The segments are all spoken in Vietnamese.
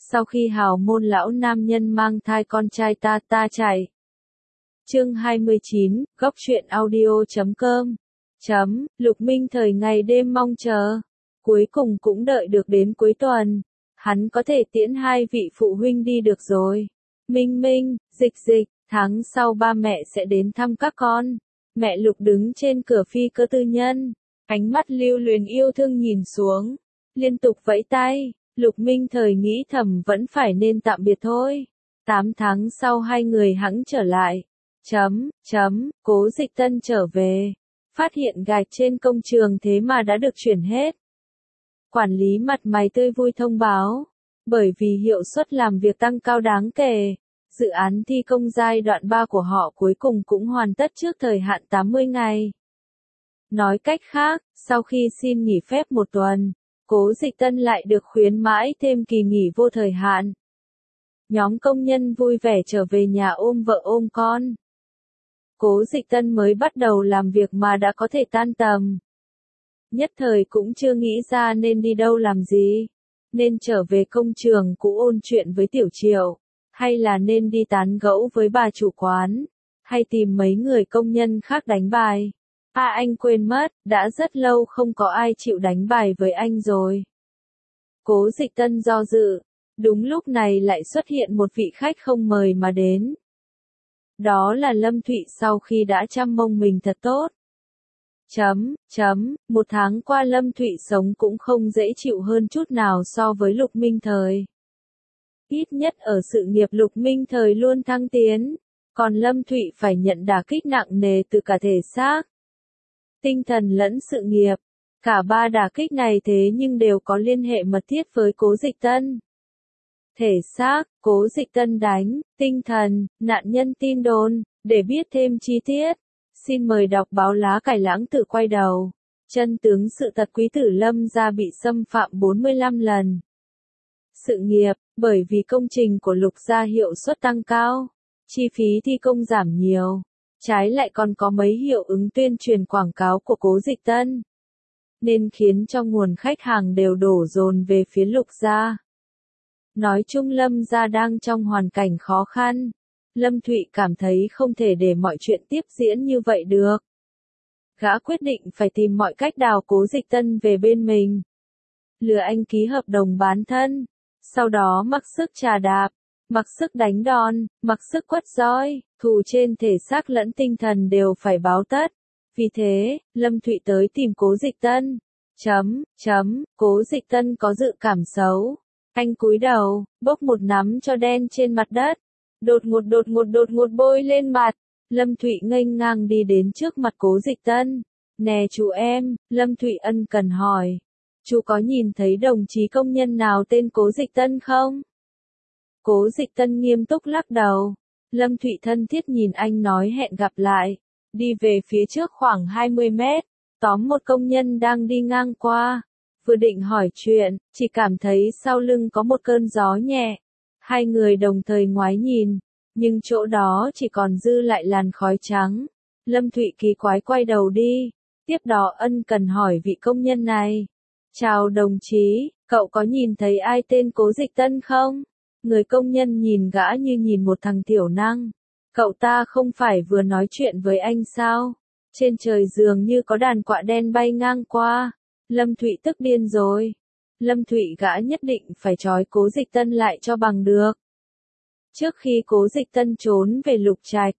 sau khi hào môn lão nam nhân mang thai con trai ta chạy. Chương 29, góc truyện audio.com. Lục Minh Thời ngày đêm mong chờ. Cuối cùng cũng đợi được đến cuối tuần. Hắn có thể tiễn hai vị phụ huynh đi được rồi. Minh Minh, Dịch, tháng sau ba mẹ sẽ đến thăm các con. Mẹ Lục đứng trên cửa phi cơ tư nhân. Ánh mắt lưu luyến yêu thương nhìn xuống. Liên tục vẫy tay. Lục Minh Thời nghĩ thầm vẫn phải nên tạm biệt thôi. 8 tháng sau hai người hẵng trở lại. Cố Dịch Tân trở về. Phát hiện gạch trên công trường thế mà đã được chuyển hết. Quản lý mặt mày tươi vui thông báo. Bởi vì hiệu suất làm việc tăng cao đáng kể, dự án thi công giai đoạn 3 của họ cuối cùng cũng hoàn tất trước thời hạn 80 ngày. Nói cách khác, sau khi xin nghỉ phép một tuần, Cố Dịch Tân lại được khuyến mãi thêm kỳ nghỉ vô thời hạn. Nhóm công nhân vui vẻ trở về nhà ôm vợ ôm con. Cố Dịch Tân mới bắt đầu làm việc mà đã có thể tan tầm. Nhất thời cũng chưa nghĩ ra nên đi đâu làm gì. Nên trở về công trường cũ ôn chuyện với Tiểu Triệu, hay là nên đi tán gẫu với bà chủ quán, hay tìm mấy người công nhân khác đánh bài. Anh quên mất, đã rất lâu không có ai chịu đánh bài với anh rồi. Cố Dịch Tân do dự, đúng lúc này lại xuất hiện một vị khách không mời mà đến. Đó là Lâm Thụy sau khi đã chăm mông mình thật tốt. Một tháng qua Lâm Thụy sống cũng không dễ chịu hơn chút nào so với Lục Minh Thời. Ít nhất ở sự nghiệp Lục Minh Thời luôn thăng tiến, còn Lâm Thụy phải nhận đả kích nặng nề từ cả thể xác, tinh thần lẫn sự nghiệp. Cả ba đả kích này thế nhưng đều có liên hệ mật thiết với Cố Dịch Tân. Thể xác, Cố Dịch Tân đánh, tinh thần, nạn nhân tin đồn. Để biết thêm chi tiết, xin mời đọc báo Lá Cải Lãng Tử quay đầu. Chân tướng sự thật quý tử Lâm gia bị xâm phạm 45 lần. Sự nghiệp, bởi vì công trình của Lục gia hiệu suất tăng cao, chi phí thi công giảm nhiều, trái lại còn có mấy hiệu ứng tuyên truyền quảng cáo của Cố Dịch Tân, nên khiến cho nguồn khách hàng đều đổ dồn về phía Lục gia. Nói chung Lâm gia đang trong hoàn cảnh khó khăn. Lâm Thụy cảm thấy không thể để mọi chuyện tiếp diễn như vậy được. Gã quyết định phải tìm mọi cách đào Cố Dịch Tân về bên mình. Lừa anh ký hợp đồng bán thân, sau đó mặc sức trà đạp, mặc sức đánh đòn, mặc sức quất roi, thù trên thể xác lẫn tinh thần đều phải báo tất. Vì thế, Lâm Thụy tới tìm Cố Dịch Tân. Cố Dịch Tân có dự cảm xấu. Anh cúi đầu, bốc một nắm cho đen trên mặt đất. Đột ngột bôi lên mặt. Lâm Thụy nghênh ngang đi đến trước mặt Cố Dịch Tân. Nè chú em, Lâm Thụy ân cần hỏi. Chú có nhìn thấy đồng chí công nhân nào tên Cố Dịch Tân không? Cố Dịch Tân nghiêm túc lắc đầu. Lâm Thụy thân thiết nhìn anh nói hẹn gặp lại. Đi về phía trước khoảng 20 mét, tóm một công nhân đang đi ngang qua. Vừa định hỏi chuyện, chỉ cảm thấy sau lưng có một cơn gió nhẹ. Hai người đồng thời ngoái nhìn, nhưng chỗ đó chỉ còn dư lại làn khói trắng. Lâm Thụy kỳ quái quay đầu đi, tiếp đó ân cần hỏi vị công nhân này. Chào đồng chí, cậu có nhìn thấy ai tên Cố Dịch Tân không? Người công nhân nhìn gã như nhìn một thằng tiểu năng. Cậu ta không phải vừa nói chuyện với anh sao? Trên trời dường như có đàn quạ đen bay ngang qua. Lâm Thụy tức điên rồi. Lâm Thụy gã nhất định phải trói Cố Dịch Tân lại cho bằng được. Trước khi Cố Dịch Tân trốn về Lục Trạch,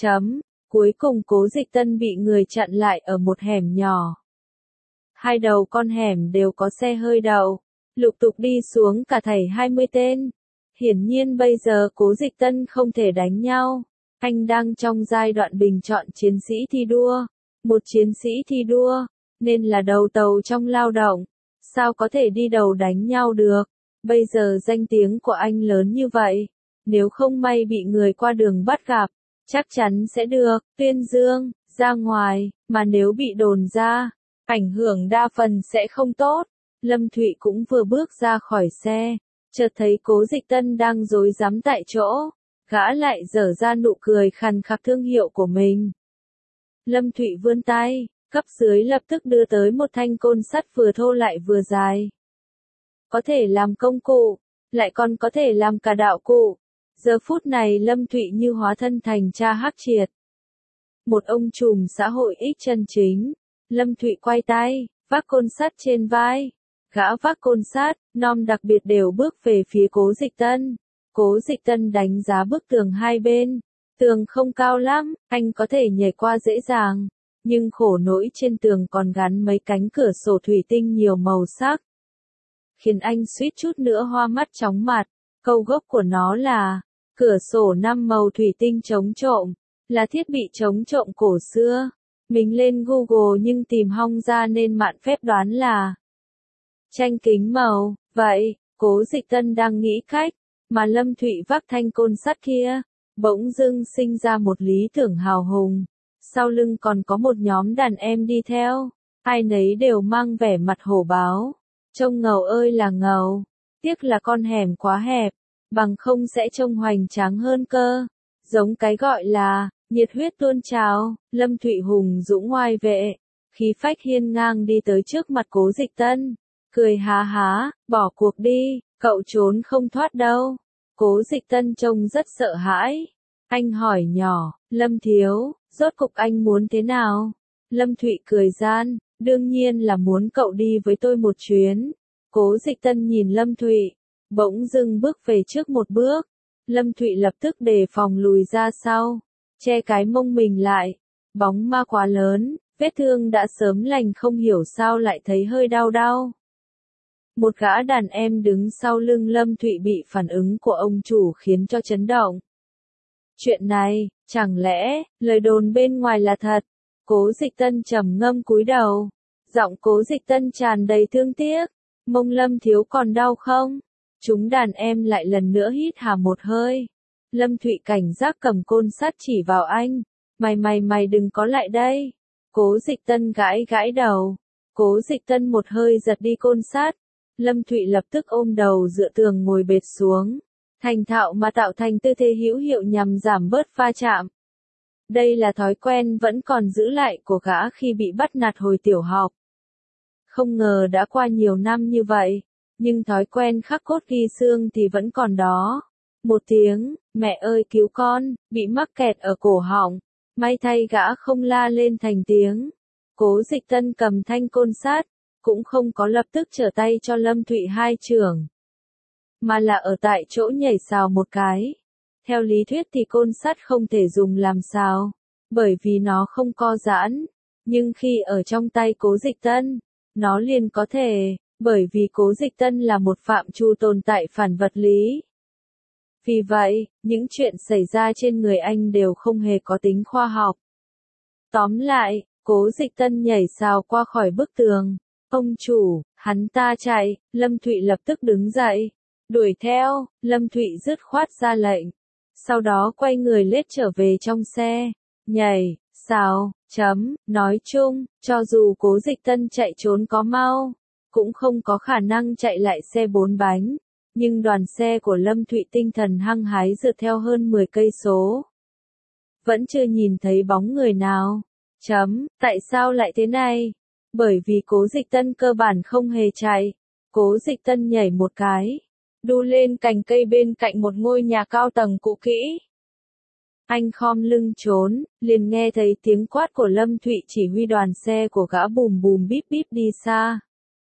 cuối cùng Cố Dịch Tân bị người chặn lại ở một hẻm nhỏ. Hai đầu con hẻm đều có xe hơi đậu, lục tục đi xuống cả thảy 20 tên. Hiển nhiên bây giờ Cố Dịch Tân không thể đánh nhau. Anh đang trong giai đoạn bình chọn chiến sĩ thi đua. Một chiến sĩ thi đua, nên là đầu tàu trong lao động. Sao có thể đi đầu đánh nhau được? Bây giờ danh tiếng của anh lớn như vậy. Nếu không may bị người qua đường bắt gặp, chắc chắn sẽ được tuyên dương ra ngoài, mà nếu bị đồn ra, ảnh hưởng đa phần sẽ không tốt. Lâm Thụy cũng vừa bước ra khỏi xe, chợt thấy Cố Dịch Tân đang rối rắm tại chỗ, gã lại dở ra nụ cười khàn khặc thương hiệu của mình. Lâm Thụy vươn tay, cấp dưới lập tức đưa tới một thanh côn sắt vừa thô lại vừa dài. Có thể làm công cụ. lại còn có thể làm cả đạo cụ. Giờ phút này Lâm Thụy như hóa thân thành cha Hắc Triệt. Một ông trùm xã hội ích chân chính. Lâm Thụy quay tay, vác côn sắt trên vai. Gã vác côn sắt, nom đặc biệt đều bước về phía Cố Dịch Tân. Cố Dịch Tân đánh giá bức tường hai bên. Tường không cao lắm, anh có thể nhảy qua dễ dàng. Nhưng khổ nỗi trên tường còn gắn mấy cánh cửa sổ thủy tinh nhiều màu sắc. Khiến anh suýt chút nữa hoa mắt chóng mặt. Câu gốc của nó là, cửa sổ 5 màu thủy tinh chống trộm, là thiết bị chống trộm cổ xưa. Mình lên Google nhưng tìm hong ra nên mạn phép đoán là tranh kính màu. Vậy, Cố Dịch Tân đang nghĩ cách, mà Lâm Thụy vác thanh côn sắt kia, bỗng dưng sinh ra một lý tưởng hào hùng. Sau lưng còn có một nhóm đàn em đi theo, ai nấy đều mang vẻ mặt hổ báo. Trông ngầu ơi là ngầu, tiếc là con hẻm quá hẹp, bằng không sẽ trông hoành tráng hơn cơ. Giống cái gọi là, nhiệt huyết tuôn trào, Lâm Thụy hùng dũng oai vệ, khí phách hiên ngang đi tới trước mặt Cố Dịch Tân, cười há há, bỏ cuộc đi, cậu trốn không thoát đâu. Cố Dịch Tân trông rất sợ hãi. Anh hỏi nhỏ, Lâm thiếu, rốt cục anh muốn thế nào? Lâm Thụy cười gian, đương nhiên là muốn cậu đi với tôi một chuyến. Cố Dịch Tân nhìn Lâm Thụy, bỗng dưng bước về trước một bước. Lâm Thụy lập tức đề phòng lùi ra sau, che cái mông mình lại. Bóng ma quá lớn, vết thương đã sớm lành không hiểu sao lại thấy hơi đau đau. Một gã đàn em đứng sau lưng Lâm Thụy bị phản ứng của ông chủ khiến cho chấn động. Chuyện này, chẳng lẽ, lời đồn bên ngoài là thật? Cố Dịch Tân trầm ngâm cúi đầu. Giọng Cố Dịch Tân tràn đầy thương tiếc. Mông Lâm thiếu còn đau không? Chúng đàn em lại lần nữa hít hà một hơi. Lâm Thụy cảnh giác cầm côn sắt chỉ vào anh. Mày đừng có lại đây. Cố Dịch Tân gãi gãi đầu. Cố Dịch Tân một hơi giật đi côn sắt. Lâm Thụy lập tức ôm đầu dựa tường ngồi bệt xuống. Thành thạo mà tạo thành tư thế hữu hiệu nhằm giảm bớt va chạm. Đây là thói quen vẫn còn giữ lại của gã khi bị bắt nạt hồi tiểu học. Không ngờ đã qua nhiều năm như vậy, nhưng thói quen khắc cốt ghi xương thì vẫn còn đó. Một tiếng, mẹ ơi cứu con, bị mắc kẹt ở cổ họng. May thay gã không la lên thành tiếng. Cố Dịch Tân cầm thanh côn sắt, cũng không có lập tức trở tay cho Lâm Thụy hai chưởng, mà là ở tại chỗ nhảy sào một cái. Theo lý thuyết thì côn sắt không thể dùng làm sào, bởi vì nó không co giãn, nhưng khi ở trong tay Cố Dịch Tân, nó liền có thể, bởi vì Cố Dịch Tân là một phạm trù tồn tại phản vật lý. Vì vậy, những chuyện xảy ra trên người anh đều không hề có tính khoa học. Tóm lại, Cố Dịch Tân nhảy sào qua khỏi bức tường. Ông chủ, hắn ta chạy, Lâm Thụy lập tức đứng dậy. Đuổi theo, Lâm Thụy dứt khoát ra lệnh. Sau đó quay người lết trở về trong xe. Nhảy, sào, nói chung, cho dù Cố Dịch Tân chạy trốn có mau, cũng không có khả năng chạy lại xe 4 bánh. Nhưng đoàn xe của Lâm Thụy tinh thần hăng hái rượt theo hơn 10 cây số. Vẫn chưa nhìn thấy bóng người nào. Tại sao lại thế này? Bởi vì Cố Dịch Tân cơ bản không hề chạy. Cố Dịch Tân nhảy một cái, đu lên cành cây bên cạnh một ngôi nhà cao tầng cũ kỹ. Anh khom lưng trốn, liền nghe thấy tiếng quát của Lâm Thụy chỉ huy đoàn xe của gã bùm bùm bíp bíp đi xa.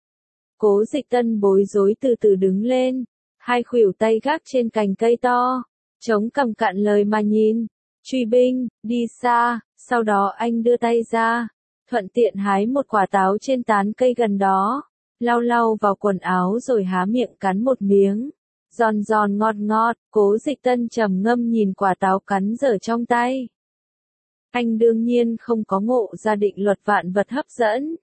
Cố Dịch Tân bối rối từ từ đứng lên, hai khuỷu tay gác trên cành cây to, chống cằm cạn lời mà nhìn. Truy binh, đi xa, sau đó anh đưa tay ra, thuận tiện hái một quả táo trên tán cây gần đó, lau lau vào quần áo rồi há miệng cắn một miếng. Giòn giòn ngọt ngọt, Cố Dịch Tân trầm ngâm nhìn quả táo cắn dở trong tay. Anh đương nhiên không có ngộ ra định luật vạn vật hấp dẫn.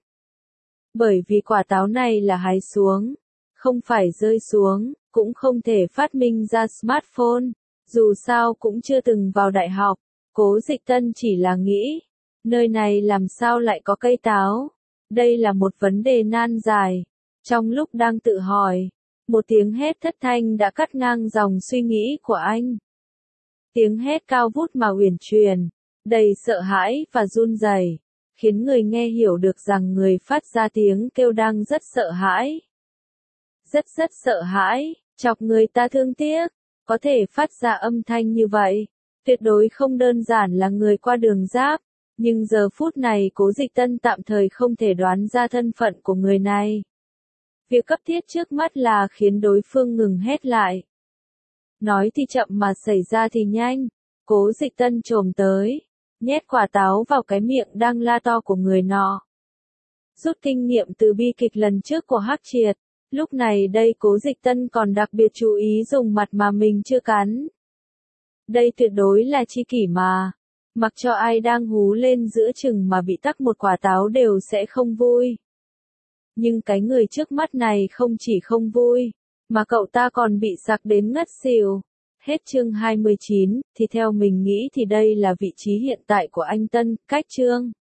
Bởi vì quả táo này là hái xuống, không phải rơi xuống, cũng không thể phát minh ra smartphone. Dù sao cũng chưa từng vào đại học, Cố Dịch Tân chỉ là nghĩ, nơi này làm sao lại có cây táo? Đây là một vấn đề nan giải. Trong lúc đang tự hỏi, một tiếng hét thất thanh đã cắt ngang dòng suy nghĩ của anh. Tiếng hét cao vút mà uyển chuyển, đầy sợ hãi và run rẩy, khiến người nghe hiểu được rằng người phát ra tiếng kêu đang rất sợ hãi. Rất sợ hãi, chọc người ta thương tiếc, có thể phát ra âm thanh như vậy, tuyệt đối không đơn giản là người qua đường giáp, nhưng giờ phút này Cố Dịch Tân tạm thời không thể đoán ra thân phận của người này. Việc cấp thiết trước mắt là khiến đối phương ngừng hét lại. Nói thì chậm mà xảy ra thì nhanh, Cố Dịch Tân chồm tới, nhét quả táo vào cái miệng đang la to của người nọ. Rút kinh nghiệm từ bi kịch lần trước của Hắc Triệt, lúc này đây Cố Dịch Tân còn đặc biệt chú ý dùng mặt mà mình chưa cắn. Đây tuyệt đối là chi kỷ mà, mặc cho ai đang hú lên giữa chừng mà bị tắc một quả táo đều sẽ không vui. Nhưng cái người trước mắt này không chỉ không vui, mà cậu ta còn bị sặc đến ngất xỉu. Hết chương 29, thì theo mình nghĩ thì đây là vị trí hiện tại của anh Tân, cách chương